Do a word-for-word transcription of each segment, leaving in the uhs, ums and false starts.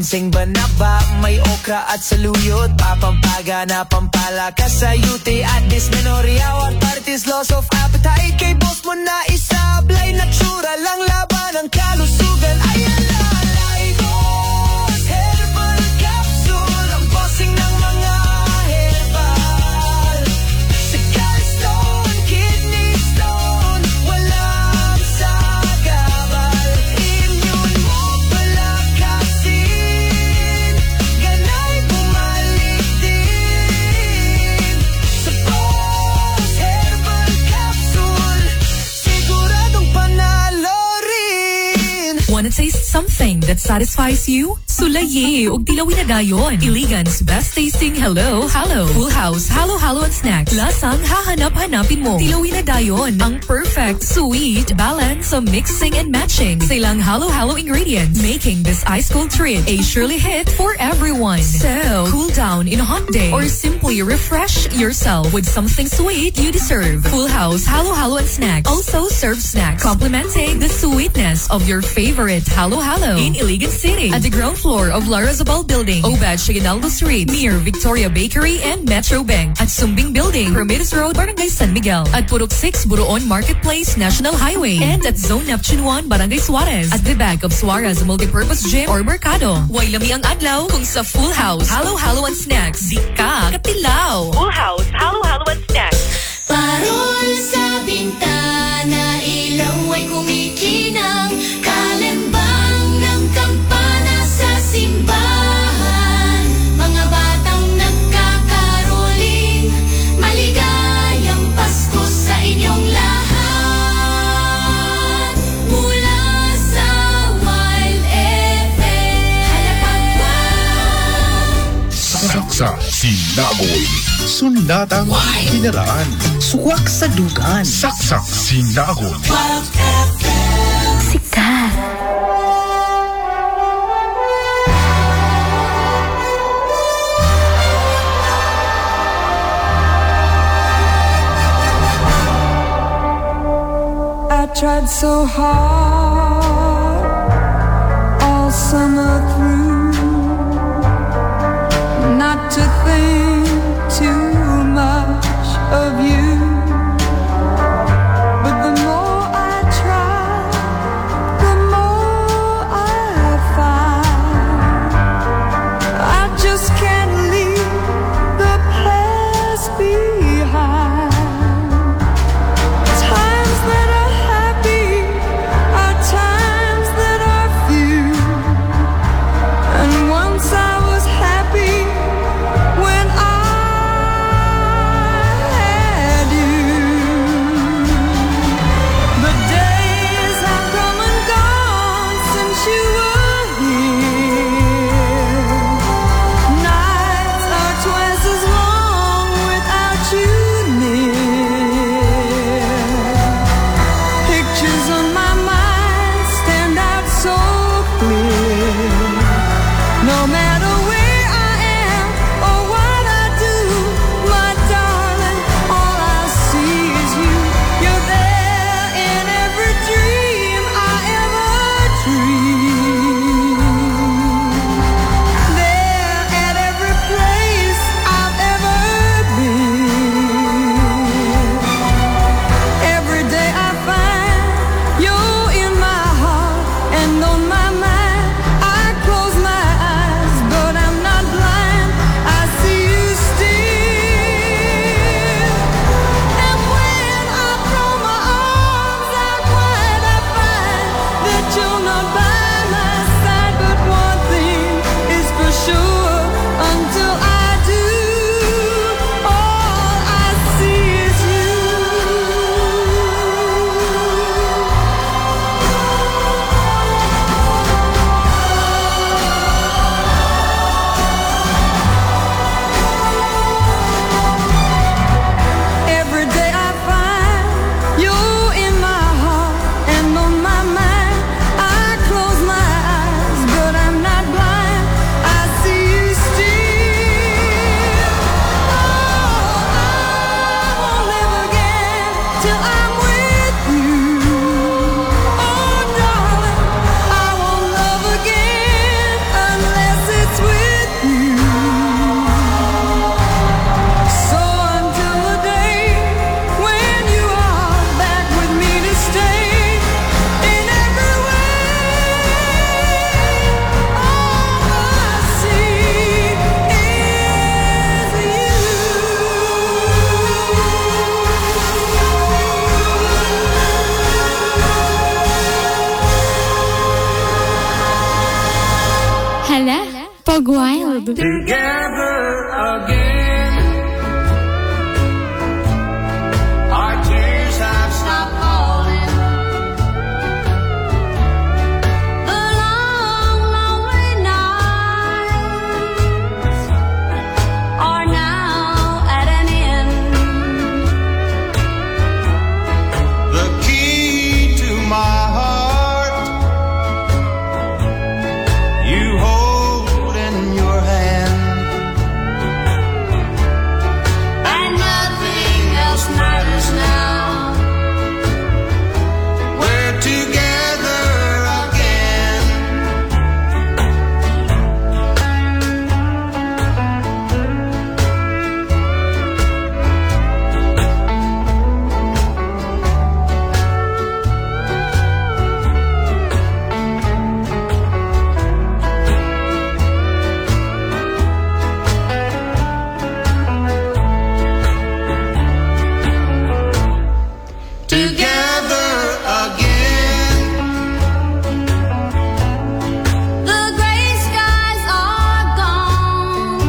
Ginseng banaba, may okra at saluyot. Papampaga na pampala ka sa yuti at dysmenorrhea. Arthritis, loss of appetite. Kay boss mo na isablay. Natural lang laban ang kalusugan. Ay alalay boss, herbal capsule. Ang bossing ng mga herbal. Sa gallstone, kidney stone, walang sagabal. Immune mo palakasin, ganay bumalik din. Sa boss herbal capsule, siguradong panalo rin. Wanna taste something that satisfies you? Sulaye ug tilawin na dayon. Iligan's best tasting Hello Halo. Full House Halo Halo and Snacks. Lasang hahanap-hanapin mo. Tilawin na dayon. Ang perfect sweet balance of mixing and matching sa ilang Halo Halo ingredients, making this ice cold treat a surely hit for everyone. So, cool down in a hot day or simply refresh yourself with something sweet you deserve. Full House Halo Halo and Snacks also serves snacks complementing the sweetness of your favorite Halo Halo in Iligan City at the ground floor of Lara Zabal Building, Obad Shiganaldo Street, near Victoria Bakery and Metro Bank, at Sumbing Building, Ramirez Road, Barangay San Miguel, at Purok six, Buruon Marketplace, National Highway, and at Zone Neptune one, Barangay Suarez, at the back of Suarez Multipurpose Gym or Mercado. Way lami ang adlaw kung sa Full House Halo Halo and Snacks di ka katilaw. Full House Halo Halo and Snacks. Parol sa bintana, ilaw ay kumikinang, kalembang ng kampana sa simbahan. Mga batang nagkakaroling, maligayang Pasko sa inyong lahat. Mula sa Wild F M, halapan ba? Saksa Sinagoy. Sundatang Kinaraan. Suwak sa dugan. Saksak Sinagoy. Wild F M. Sikat. I tried so hard all summer through not to think too much of you, but the more I try, the more I find I just can't leave the past behind. Times that are happy are times that are few. Hog Wild. Together again. Our tears have stopped falling. The long, lonely nights are now at an end. The key to my heart you hold in your hand. And nothing else matters now. We're together again. Together again. The gray skies are gone.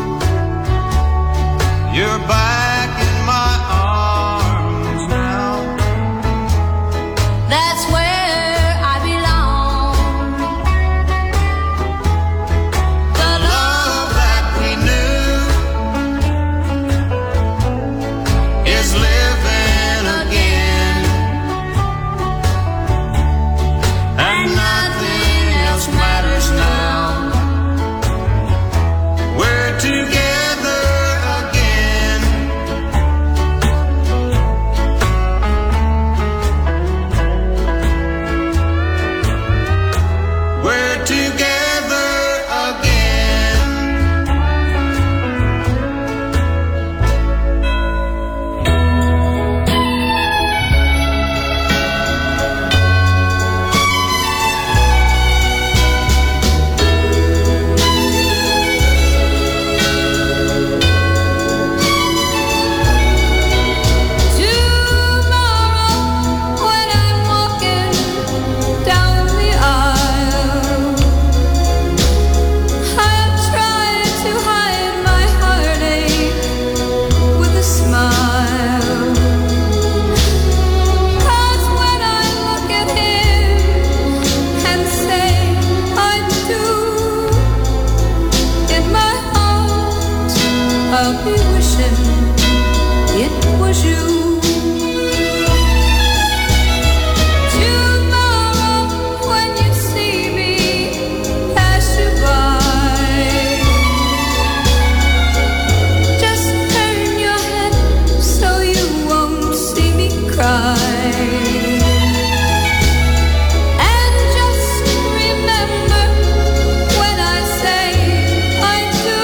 You're back in my arms now. That's where I belong. The love that we knew is living again. And nothing else matters now. We're together again. We're together again. Tomorrow, when I'm walking down the aisle, I'll try to hide my heartache with a smile. 'Cause when I look at him and say I do, in my heart I'll be wishing it was you. Tomorrow, when you see me pass you by, just turn your head so you won't see me cry. And just remember when I say I do,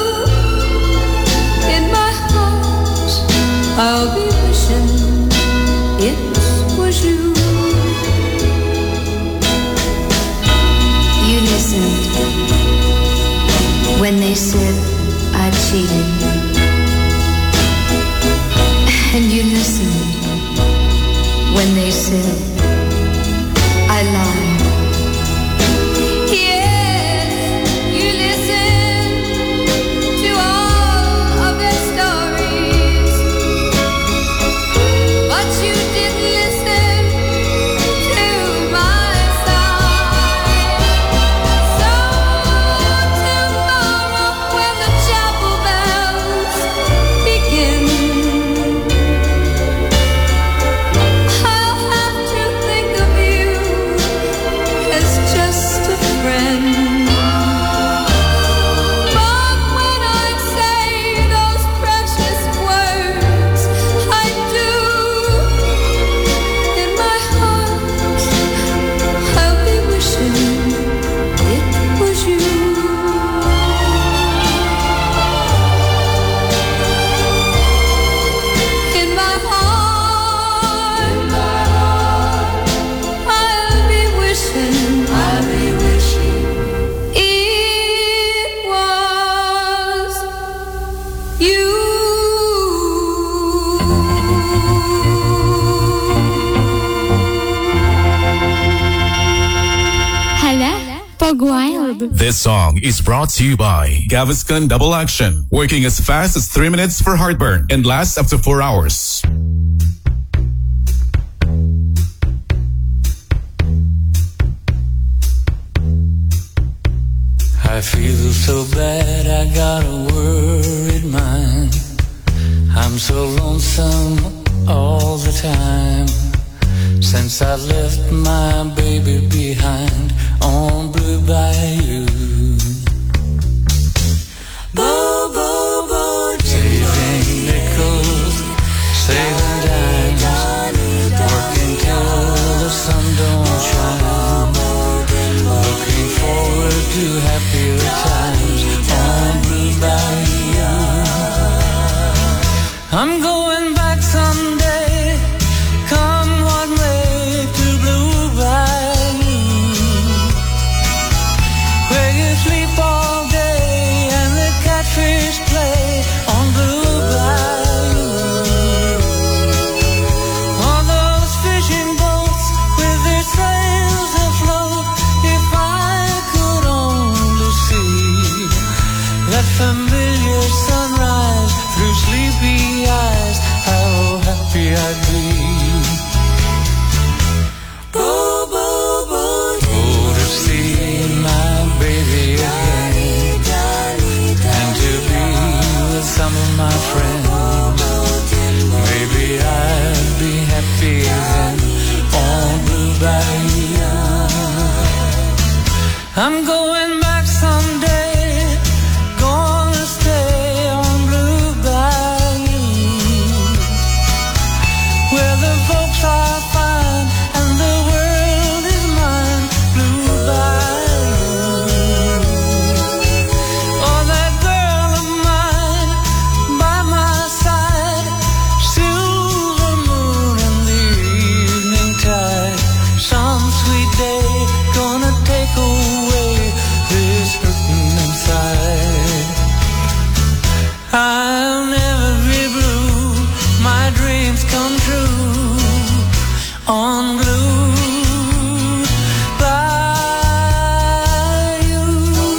in my heart I'll be wishing it was you. You listened when they said I cheated. And you listened when they said I lied. Yes, you listen to all of their stories, but you didn't listen to my side. So tomorrow, when the chapel bells begin, I'll have to This song is brought to you by Gaviscon Double Action, working as fast as three minutes for heartburn and lasts up to four hours. I feel so bad, I got a worried mind. I'm so lonesome all the time. Since I left my baby behind on Blue Bayou. Boo, boo, boo, saving nickels, saving dimes, working till the sun don't shine. Looking forward to happier times on Blue Bayou. I'm going back someday, come what may, to Blue Bayou, where you sleep all day and the catfish play on Blue Bayou. On those fishing boats with their sails afloat, if I could only see that familiar sunrise through sleepy eyes, how happy I'd be. Boo, boo, boo, oh, to see my baby again, and to be with some of my friends. Maybe I'd be happy then on Blue Bayou. I'm going back someday, gonna stay on Blue Bayou, where the folks are fine and the world is mine. Blue Bayou. Oh, that girl of mine by my side, silver moon in the evening tide. Some sweet day gonna take away this hurting inside. I'll never be blue, my dreams come true on Blue Bayou.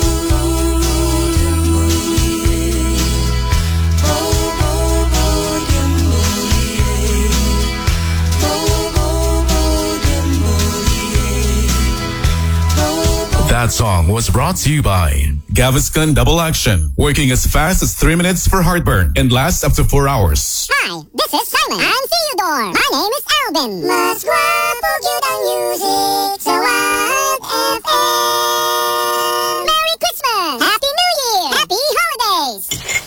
That song was brought to you by Gaviscon Double Action, working as fast as three minutes for heartburn and lasts up to four hours. Hi, this is Simon. I'm Theodore. My name is Alvin. Mas guwapo gyud ang music sa Wild F M. Merry Christmas! Happy New Year! Happy holidays!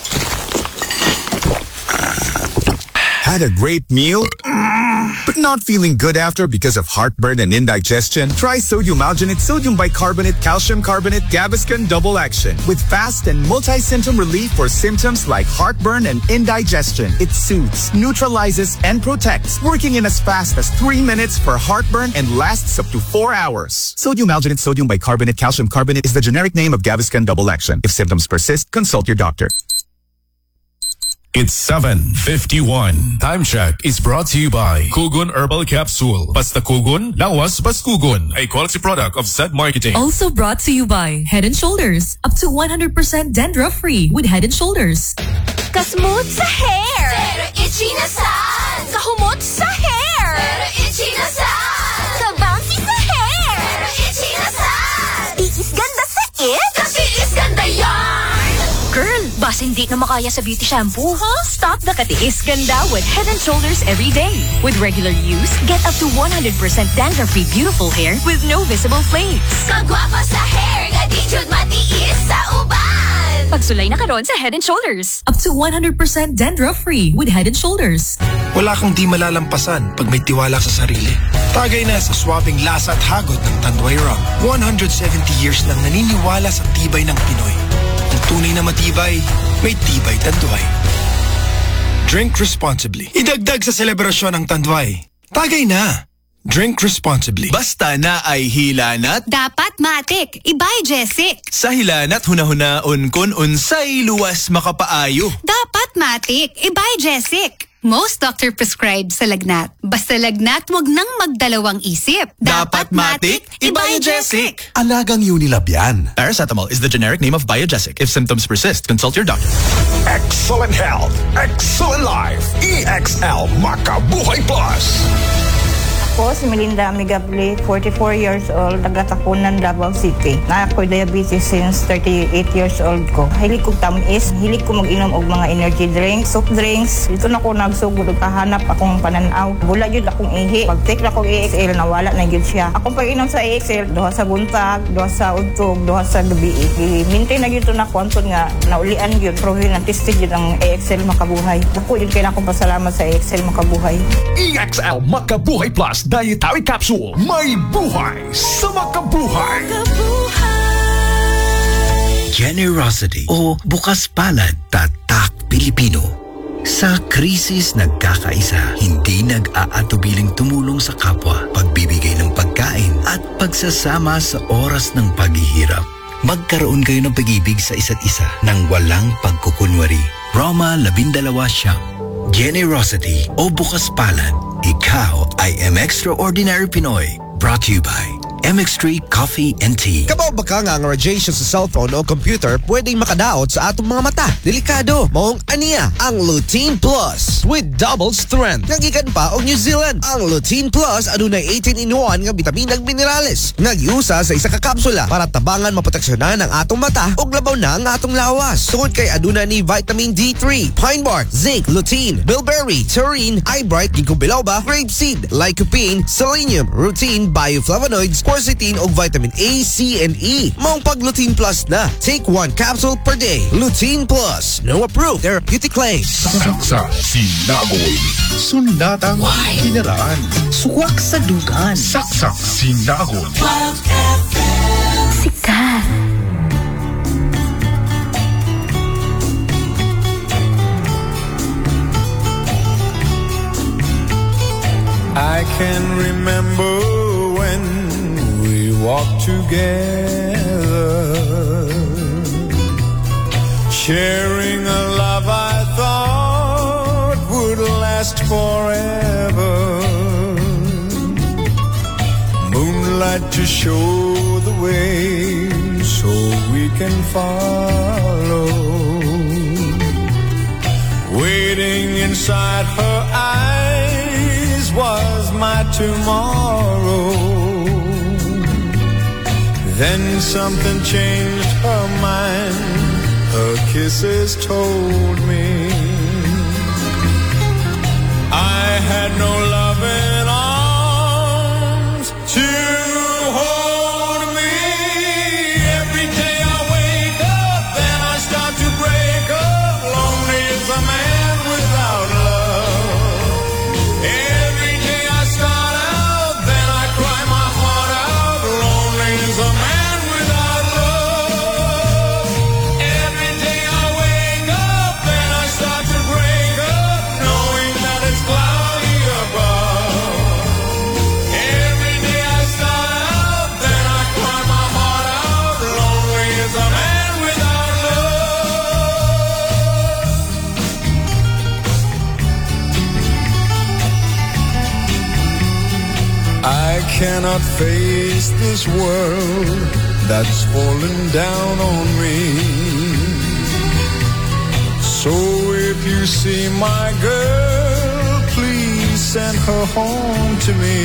Had a great meal, but not feeling good after because of heartburn and indigestion? Try Sodium Alginate Sodium Bicarbonate Calcium Carbonate Gaviscon Double Action with fast and multi-symptom relief for symptoms like heartburn and indigestion. It soothes, neutralizes, and protects, working in as fast as three minutes for heartburn and lasts up to four hours. Sodium Alginate Sodium Bicarbonate Calcium Carbonate is the generic name of Gaviscon Double Action. If symptoms persist, consult your doctor. It's seven fifty-one. Time check is brought to you by Kugon Herbal Capsule. Basta Kugon, lawas bas Kugon. A quality product of Zed Marketing. Also brought to you by Head and Shoulders. Up to one hundred percent dandruff-free with Head and Shoulders. Kasmooth sa hair, pero itchy na sad. Kahumot sa hair, pero itchy na sad. Kabouncy sa hair, pero itchy na sad. Tiis ganda sa it, kasi is ganda yarn. Girl, basta hindi na makaya sa beauty shampoo, huh? Stop the katiis ganda with Head and Shoulders every day. With regular use, get up to one hundred percent dandruff-free beautiful hair with no visible flakes. Kagwapa sa hair, gadijud matiis sa uban. Pagsulay na karon sa Head and Shoulders. Up to one hundred percent dandruff-free with Head and Shoulders. Wala kang di malalampasan pag may tiwala sa sarili. Tagay na sa swabing lasa at hagod ng Tanduay Rum. one hundred seventy years nang naniniwala sa tibay ng Pinoy. Ang tunay na matibay, may tibay Tanduay. Drink responsibly. Idagdag sa selebrasyon ng Tanduay. Tagay na. Drink responsibly. Basta na ay hilanat. Dapat matik. Ibay Jessic. Sa hilanat hunahuna-un kun unsay luwas makapaayo. Dapat matik. Ibay Jessic. Most doctor prescribe sa lagnat. Basta lagnat, wag nang magdalawang isip. Dapat Matic, i-Biogesic. Alagang Unilab yan. Paracetamol is the generic name of Biogesic. If symptoms persist, consult your doctor. Excellent health, excellent life. E X L Makabuhay Plus. Ako si Melinda Amigable, forty-four years old, taga-Takunan, Davao City. Na ako'y diabetes since thirty-eight years old ko. Hilig ko tamis, hilig ko mag-inom og mga energy drinks, soft drinks. Dito na ko nagsugod ug kahanap akong pananaw. Wala yun akong ihi. Pag-take na ko E X L, nawala na yun siya. Akong pag-inom sa E X L, duha sa buntag, duha sa udtog, duha sa gabi. I-maintain na yun ito na kwanton nga, naulian yun. Proven ang tested yun ang E X L Makabuhay. Ako yun kaya na akong pasalamat sa E X L Makabuhay. E X L Makabuhay Plus Dietary Capsule. May buhay sa makabuhay. Generosity o bukas palad, tatak Pilipino. Sa krisis nagkakaisa, hindi nag-aatubiling tumulong sa kapwa, pagbibigay ng pagkain at pagsasama sa oras ng paghihirap. Magkaroon kayo ng pag-ibig sa isa't isa nang walang pagkukunwari. Roma labindalawa siyam. Generosity o bukas palad, ikaw ay M Extraordinary Pinoy. Brought to you by M X three Coffee and Tea. Kabaw ba ka nga ang radiation sa cellphone o computer pwedeng makadaot sa atong mga mata? Delikado. Maong aniya ang Lutein Plus with double strength. Nagikan pa og New Zealand. Ang Lutein Plus adunay eighteen in one nga bitamina ug minerales. Nagiusa sa isa ka kapsula para tabangan maproteksyonan ang atong mata ug labaw na ang atong lawas. Tungod kay aduna ni vitamin D three, pine bark, zinc, lutein, bilberry, taurine, eyebright, ginkgo biloba, grapeseed, lycopene, selenium, rutin, bioflavonoids, quercetin ug vitamin A, C, and E. Maong pag Lutein Plus na. Take one capsule per day. Lutein Plus. No approved therapeutic claims. Saksa Sinagoy. Sundatang Kinaraan. Suwak sa dugan. Saksa Sinagoy. Sikat. I can remember when we walked together, sharing a love I thought would last forever. Moonlight to show the way so we can follow. Waiting inside her eyes was my tomorrow. Then something changed her mind. Her kisses told me I had no loving arms to hold me. Every day I wake up, then I start to break up. Lonely as a man without love. Every day I start out, then I cry my heart out. Lonely as a man without love. Every day I wake up, then I start to break up, knowing that it's cloudy above. Every day I start out, then I cry my heart out. Lonely as a man without love. I cannot face this world that's fallen down on me. So if you see my girl, please send her home to me.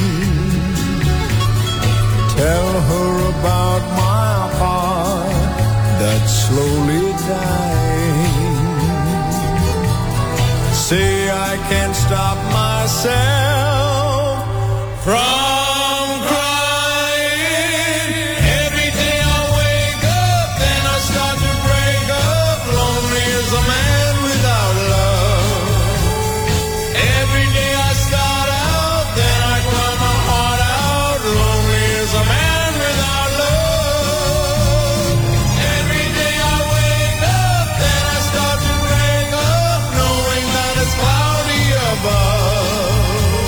Tell her about my heart that's slowly dying. Say I can't stop myself from crying. Every day I wake up, then I start to break up. Lonely as a man without love. Every day I start out, then I cry my heart out. Lonely as a man without love. Every day I wake up, then I start to break up, knowing that it's cloudy above.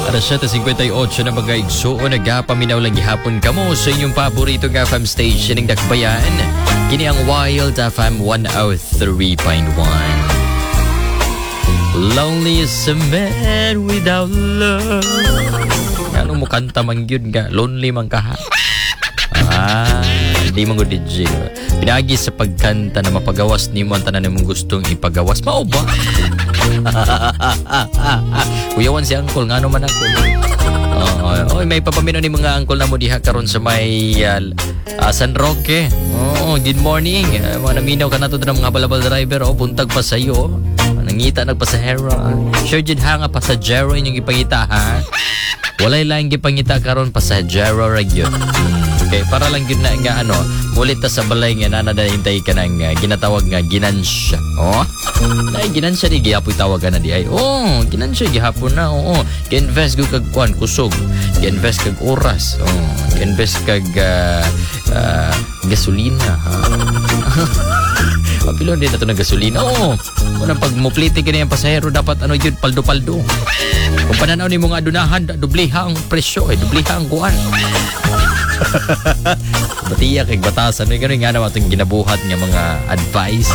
Alas siyete fifty-eight na mga igsuo nagapaminaw lang gihapon kamo sa inyong paborito nga F M station ng Dakbayan. Kini ang Wild F M one oh three point one. Lonely is a man without love. Ano mo kanta man yun nga? Lonely man ka ha? Ah, di mo D J. Pinagi sa pagkanta na mapagawas ni mo ang tanan mong gustong ipagawas. Mao ba? Kuyawan si Uncle, nga naman ako. Oh, oh, may papamino ni mga uncle na mo diha karon sa may uh, uh, San Roque. Oh, good morning. Uh, mga naminaw ka na to ng mga balabal driver. Oh, buntag pa sa iyo. Nangita nagpasahero. Sure jud ha nga pasahero inyong ipangita ha. Walay lang gipangita karon pasahero ra gyud. Okay, para lang yun na nga ano, mulit ta sa balay nga nananahintay ka ng uh, ginatawag nga ginansya. Oh, ay ginansya di gihapoy tawag ka na di ay. Oh, ginansya gihapon na. Oo, oh, gi-invest ko kag kuan kusog. Gi-invest kag oras. Oh, gi-invest kag uh, uh, gasolina. Ha? Papilon din na ito ng gasolina. Oo, unang pag mupliti ka na yung pasahero, dapat ano yun, paldo-paldo. Kung pananaw ni mga adunahan, dubliha ang presyo eh, dubliha ang kuan. Batiya kay batasan may gano'n nga naman itong ginabuhat nga mga advice